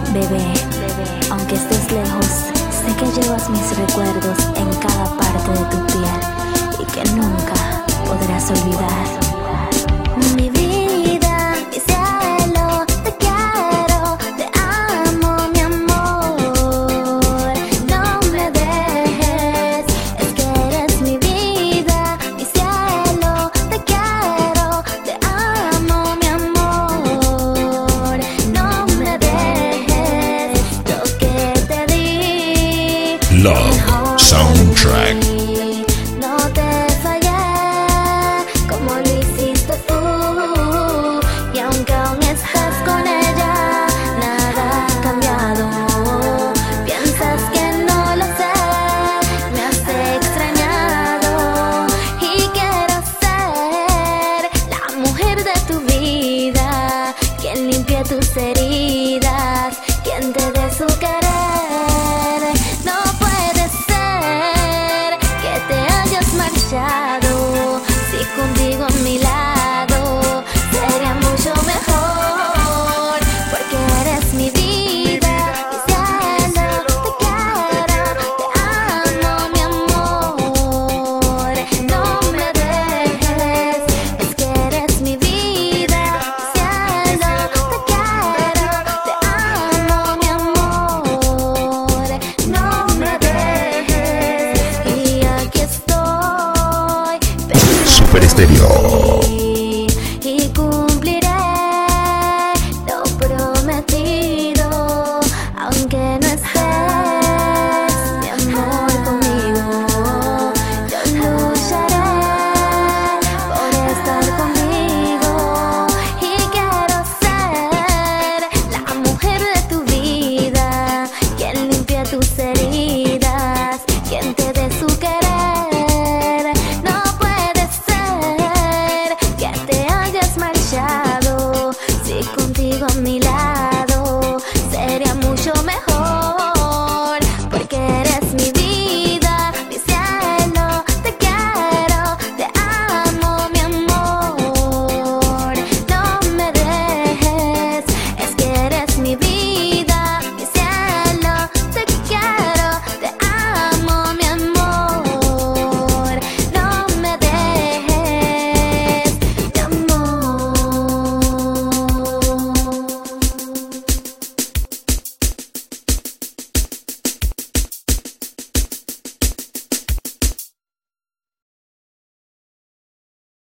Bebé, aunque estés lejos, sé que llevas mis recuerdos en cada parte de tu piel y que nunca podrás olvidar. Mi vida, mi cielo, te quiero, te amo, mi amor. No me dejes, es que eres mi vida, mi cielo, te quiero, te amo, mi amor. No me dejes, lo que te di. Love Soundtrack. No te fallé como lo hiciste tú. Y aunque aún estás con ella, nada ha cambiado. Piensas que no lo sé, me has extrañado. Y quiero ser la mujer de tu vida, quien limpie tus heridas, quien te dé su querer. No puede ser que te hayas marchado, si contigo a mi lado sería mucho mejor, porque eres mi vida, mi cielo, te quiero, te amo, mi amor. No me dejes, es que eres mi vida, mi cielo, te quiero, te amo, mi amor. No me dejes, y aquí estoy Super Estéreo. y cumpliré lo prometido, aunque no estés, mi amor, conmigo. Yo lucharé por estar contigo y quiero ser la mujer de tu vida, quien limpia tus heridas, quien te dé su querer. No puede ser que te hayas marchado, si contigo a mi lado